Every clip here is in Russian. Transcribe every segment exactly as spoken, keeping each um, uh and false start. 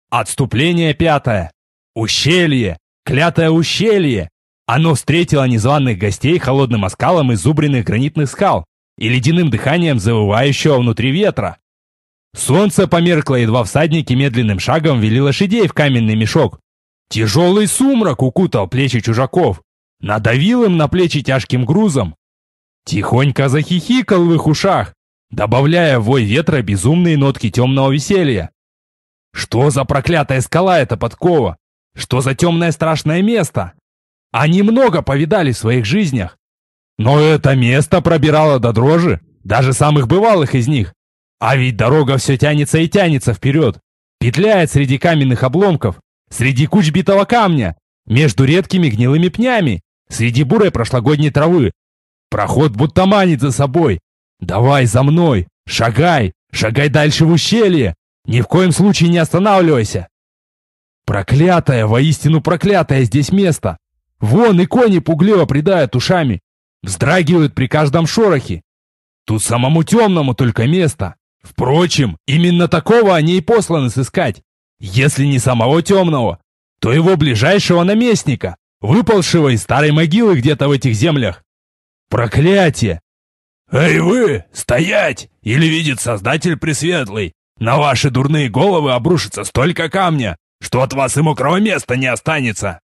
Отступление пятое. Ущелье. Клятое ущелье. Оно встретило незваных гостей холодным оскалом изубренных гранитных скал и ледяным дыханием завывающего внутри ветра. Солнце померкло, едва всадники медленным шагом вели лошадей в каменный мешок. Тяжелый сумрак укутал плечи чужаков, надавил им на плечи тяжким грузом. Тихонько захихикал в их ушах, добавляя в вой ветра безумные нотки темного веселья. Что за проклятая скала эта подкова? Что за темное страшное место? Они много повидали в своих жизнях. Но это место пробирало до дрожи даже самых бывалых из них. А ведь дорога все тянется и тянется вперед, петляет среди каменных обломков, среди куч битого камня, между редкими гнилыми пнями, среди бурой прошлогодней травы. Проход будто манит за собой. Давай за мной, шагай, шагай дальше в ущелье, ни в коем случае не останавливайся. Проклятое, воистину проклятое здесь место. Вон и кони пугливо придают ушами, вздрагивают при каждом шорохе. Тут самому темному только место. Впрочем, именно такого они и посланы сыскать. Если не самого темного, то его ближайшего наместника, выпалшего из старой могилы где-то в этих землях. Проклятие! Эй вы, стоять! Или видит Создатель Пресветлый, на ваши дурные головы обрушится столько камня, что от вас и мокрого места не останется.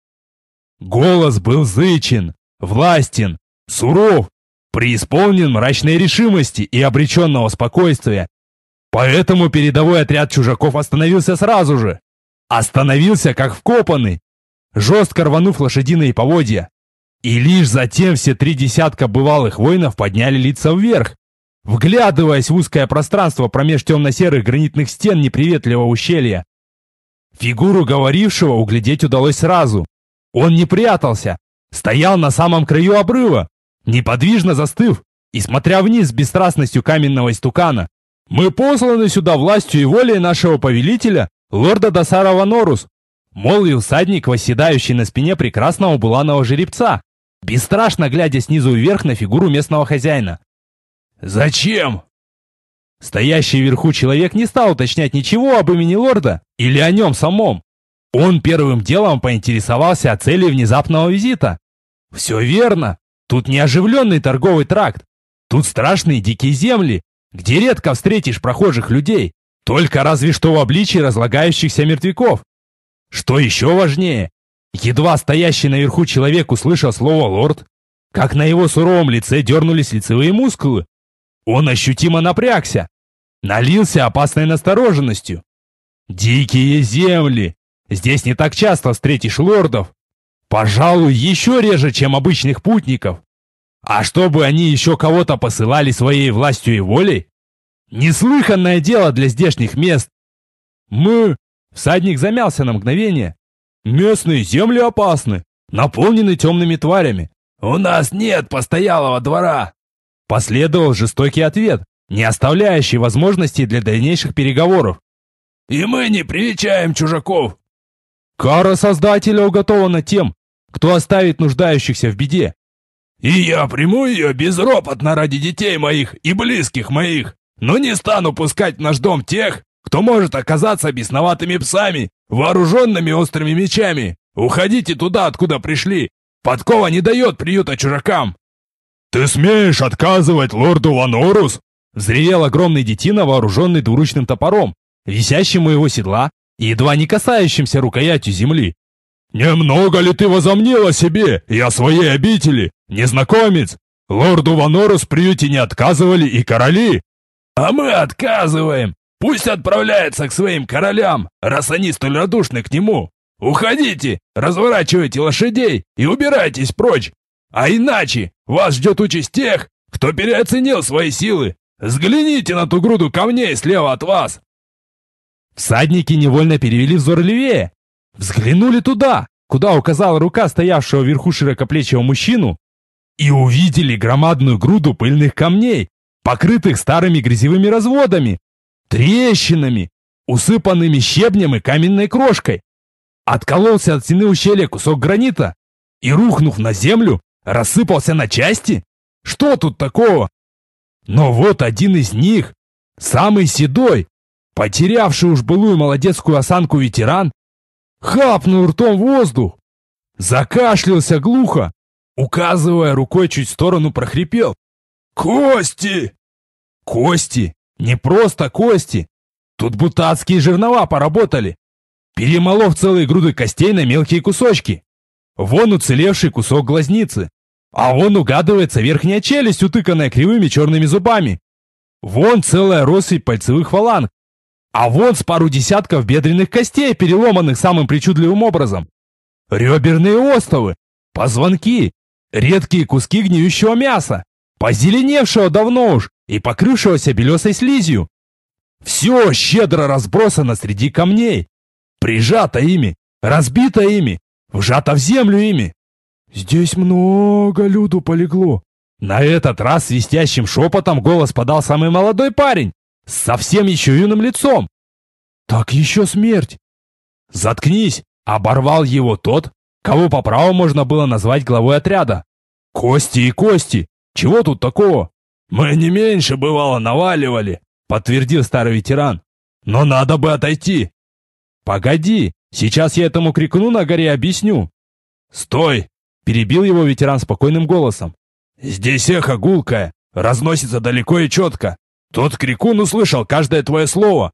Голос был зычен, властен, суров, преисполнен мрачной решимости и обреченного спокойствия. Поэтому передовой отряд чужаков остановился сразу же. Остановился как вкопанный, жестко рванув лошадиные поводья. И лишь затем все три десятка бывалых воинов подняли лица вверх, вглядываясь в узкое пространство промеж темно-серых гранитных стен неприветливого ущелья. Фигуру говорившего углядеть удалось сразу. Он не прятался, стоял на самом краю обрыва, неподвижно застыв и смотря вниз с бесстрастностью каменного истукана. «Мы посланы сюда властью и волей нашего повелителя, лорда Досара Ванорус», молвил всадник, восседающий на спине прекрасного буланого жеребца, бесстрашно глядя снизу вверх на фигуру местного хозяина. «Зачем?» Стоящий вверху человек не стал уточнять ничего об имени лорда или о нем самом. Он первым делом поинтересовался о цели внезапного визита. Все верно. Тут не оживленный торговый тракт. Тут страшные дикие земли, где редко встретишь прохожих людей, только разве что в обличии разлагающихся мертвяков. Что еще важнее, едва стоящий наверху человек услышал слово «лорд», как на его суровом лице дернулись лицевые мускулы. Он ощутимо напрягся, налился опасной настороженностью. Дикие земли! Здесь не так часто встретишь лордов. Пожалуй, еще реже, чем обычных путников. А чтобы они еще кого-то посылали своей властью и волей? Неслыханное дело для здешних мест. Мы... Всадник замялся на мгновение. Местные земли опасны, наполнены темными тварями. У нас нет постоялого двора. Последовал жестокий ответ, не оставляющий возможностей для дальнейших переговоров. И мы не привечаем чужаков. Кара Создателя уготована тем, кто оставит нуждающихся в беде. И я приму ее безропотно ради детей моих и близких моих, но не стану пускать в наш дом тех, кто может оказаться бесноватыми псами, вооруженными острыми мечами. Уходите туда, откуда пришли. Подкова не дает приюта чужакам. Ты смеешь отказывать лорду Ванорус? Взревел огромный детина, вооруженный двуручным топором, висящим у его седла и едва не касающимся рукоятью земли. «Немного ли ты возомнил о себе и о своей обители, незнакомец? Лорду Ванорус в приюте не отказывали и короли». «А мы отказываем. Пусть отправляется к своим королям, раз они столь радушны к нему. Уходите, разворачивайте лошадей и убирайтесь прочь. А иначе вас ждет участь тех, кто переоценил свои силы. Взгляните на ту груду камней слева от вас». Всадники невольно перевели взор левее. Взглянули туда, куда указала рука стоявшего вверху широкоплечего мужчину, и увидели громадную груду пыльных камней, покрытых старыми грязевыми разводами, трещинами, усыпанными щебнем и каменной крошкой. Откололся от стены ущелья кусок гранита и, рухнув на землю, рассыпался на части. Что тут такого? Но вот один из них, самый седой, Потерявший уж былую молодецкую осанку ветеран хапнул ртом воздух, закашлялся глухо, указывая рукой чуть в сторону, прохрипел: «Кости!» Кости! Не просто кости! Тут будто адские жернова поработали, перемолов целые груды костей на мелкие кусочки. Вон уцелевший кусок глазницы, а вон угадывается верхняя челюсть, утыканная кривыми черными зубами. Вон целая россыпь пальцевых фаланг, а вон с пару десятков бедренных костей, переломанных самым причудливым образом. Реберные остовы, позвонки, редкие куски гниющего мяса, позеленевшего давно уж и покрывшегося белесой слизью. Все щедро разбросано среди камней, прижато ими, разбито ими, вжато в землю ими. Здесь много люду полегло. На этот раз свистящим шепотом голос подал самый молодой парень, с совсем еще юным лицом. Так еще смерть. Заткнись, оборвал его тот, кого по праву можно было назвать главой отряда. Кости и кости, чего тут такого? Мы не меньше, бывало, наваливали, подтвердил старый ветеран. Но надо бы отойти. Погоди, сейчас я этому крикуну на горе объясню. Стой, перебил его ветеран спокойным голосом. Здесь эхо гулкое, разносится далеко и четко. Тот крикун услышал каждое твое слово.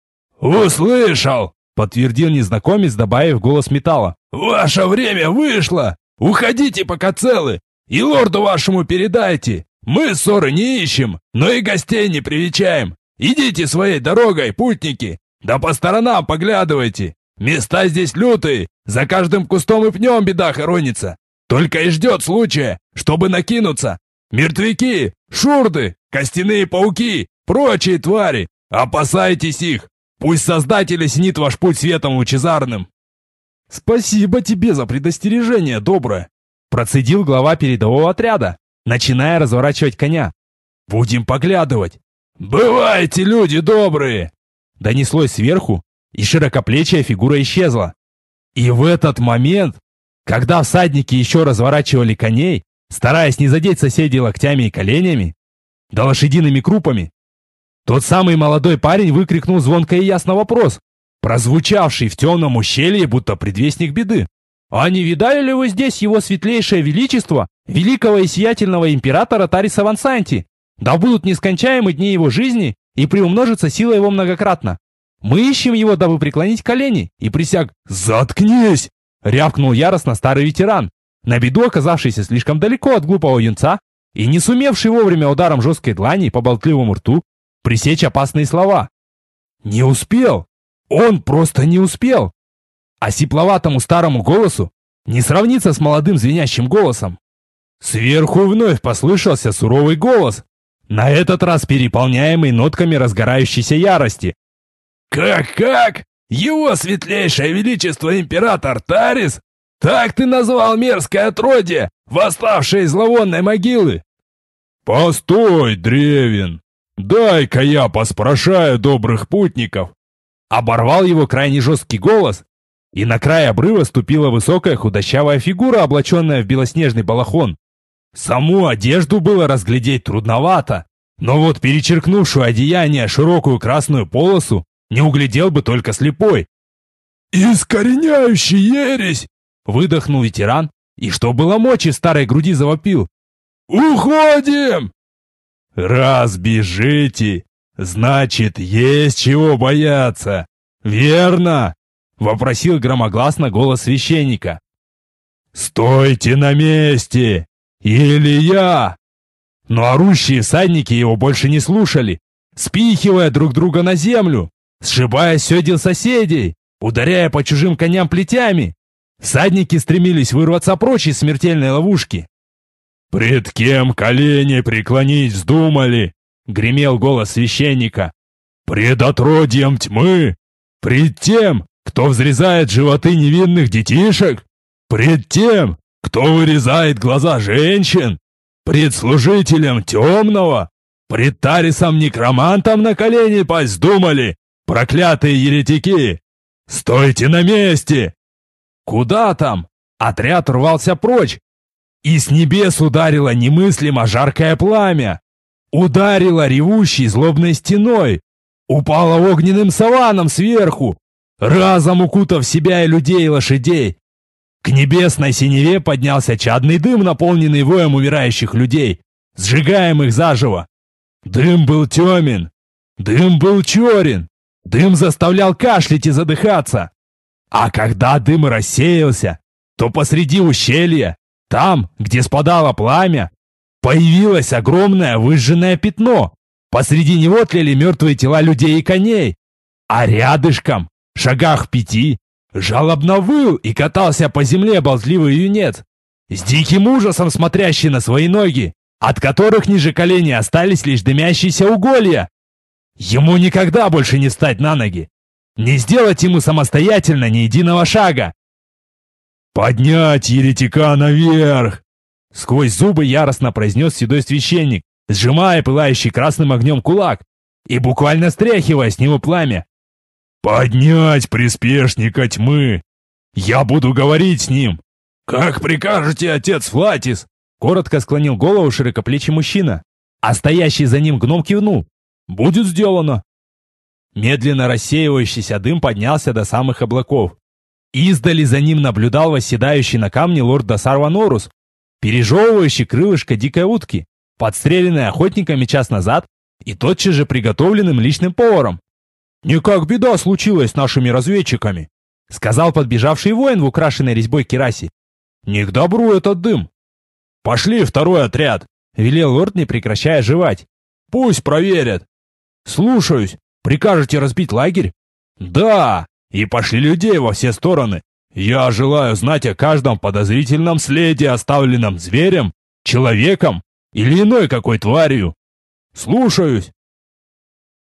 Услышал, подтвердил незнакомец, добавив голос металла. Ваше время вышло. Уходите, пока целы, и лорду вашему передайте. Мы ссоры не ищем, но и гостей не привечаем. Идите своей дорогой, путники, да по сторонам поглядывайте. Места здесь лютые, за каждым кустом и пнем беда хоронится. Только и ждет случая, чтобы накинуться. Мертвяки, шурды, костяные пауки, прочие твари. Опасайтесь их. Пусть Создатель осенит ваш путь светом лучезарным. Спасибо тебе за предостережение, доброе, процедил глава передового отряда, начиная разворачивать коня. Будем поглядывать. Бывайте, люди добрые! Донеслось сверху, и широкоплечья фигура исчезла. И в этот момент, когда всадники еще разворачивали коней, стараясь не задеть соседей локтями и коленями, да лошадиными крупами, тот самый молодой парень выкрикнул звонко и ясно вопрос, прозвучавший в темном ущелье, будто предвестник беды. «А не видали ли вы здесь его светлейшее величество, великого и сиятельного императора Тариса Вансанти? Да будут нескончаемы дни его жизни, и приумножится сила его многократно. Мы ищем его, дабы преклонить колени и присяг...» «Заткнись!» — рявкнул яростно старый ветеран, на беду оказавшийся слишком далеко от глупого юнца и не сумевший вовремя ударом жесткой длани по болтливому рту пресечь опасные слова. Не успел! Он просто не успел! А сипловатому старому голосу не сравнится с молодым звенящим голосом. Сверху вновь послышался суровый голос, на этот раз переполняемый нотками разгорающейся ярости. «Как-как? Его светлейшее величество император Тарис? Так ты назвал мерзкое отродье, восставшее из зловонной могилы?» «Постой, Древин! Дай-ка я поспрашаю добрых путников!» Оборвал его крайне жесткий голос, и на край обрыва ступила высокая худощавая фигура, облаченная в белоснежный балахон. Саму одежду было разглядеть трудновато, но вот перечеркнувшую одеяние широкую красную полосу не углядел бы только слепой. «Искореняющий ересь!» — выдохнул ветеран, и что было мочи в старой груди завопил. «Уходим!» «Раз бежите, значит, есть чего бояться, верно?» — вопросил громогласно голос священника. «Стойте на месте, или я!» Но орущие всадники его больше не слушали, спихивая друг друга на землю, сшибая седел соседей, ударяя по чужим коням плетями. Всадники стремились вырваться прочь из смертельной ловушки. «Пред кем колени преклонить вздумали?» — гремел голос священника. «Пред отродьем тьмы? Пред тем, кто взрезает животы невинных детишек? Пред тем, кто вырезает глаза женщин? Пред служителем темного? Пред Тарисом-некромантом на колени пасть вздумали, проклятые еретики? Стойте на месте!» Куда там? Отряд рвался прочь, и с небес ударило немыслимо жаркое пламя. Ударило ревущей злобной стеной, упала огненным саваном сверху, разом укутав себя и людей, и лошадей. К небесной синеве поднялся чадный дым, наполненный воем умирающих людей, сжигаемых заживо. Дым был темен, дым был черен, дым заставлял кашлять и задыхаться. А когда дым рассеялся, то посреди ущелья, там, где спадало пламя, появилось огромное выжженное пятно. Посреди него тлели мертвые тела людей и коней. А рядышком, в шагах пяти, жалобно выл и катался по земле болтливый юнец, с диким ужасом смотрящий на свои ноги, от которых ниже коленей остались лишь дымящиеся уголья. Ему никогда больше не встать на ноги, не сделать ему самостоятельно ни единого шага. «Поднять еретика наверх!» Сквозь зубы яростно произнес седой священник, сжимая пылающий красным огнем кулак и буквально стряхивая с него пламя. «Поднять приспешника тьмы! Я буду говорить с ним! Как прикажете, отец Флатис!» Коротко склонил голову широкоплечий мужчина, а стоящий за ним гном кивнул. «Будет сделано!» Медленно рассеивающийся дым поднялся до самых облаков. Издали за ним наблюдал восседающий на камне лорд Дасар Ванорус, пережевывающий крылышко дикой утки, подстреленной охотниками час назад и тотчас же приготовленным личным поваром. «Никак беда случилась с нашими разведчиками», — сказал подбежавший воин в украшенной резьбой кирасе. «Не к добру этот дым». «Пошли второй отряд», — велел лорд, не прекращая жевать. «Пусть проверят». «Слушаюсь. Прикажете разбить лагерь?» «Да, и пошли людей во все стороны. Я желаю знать о каждом подозрительном следе, оставленном зверем, человеком или иной какой тварью». «Слушаюсь».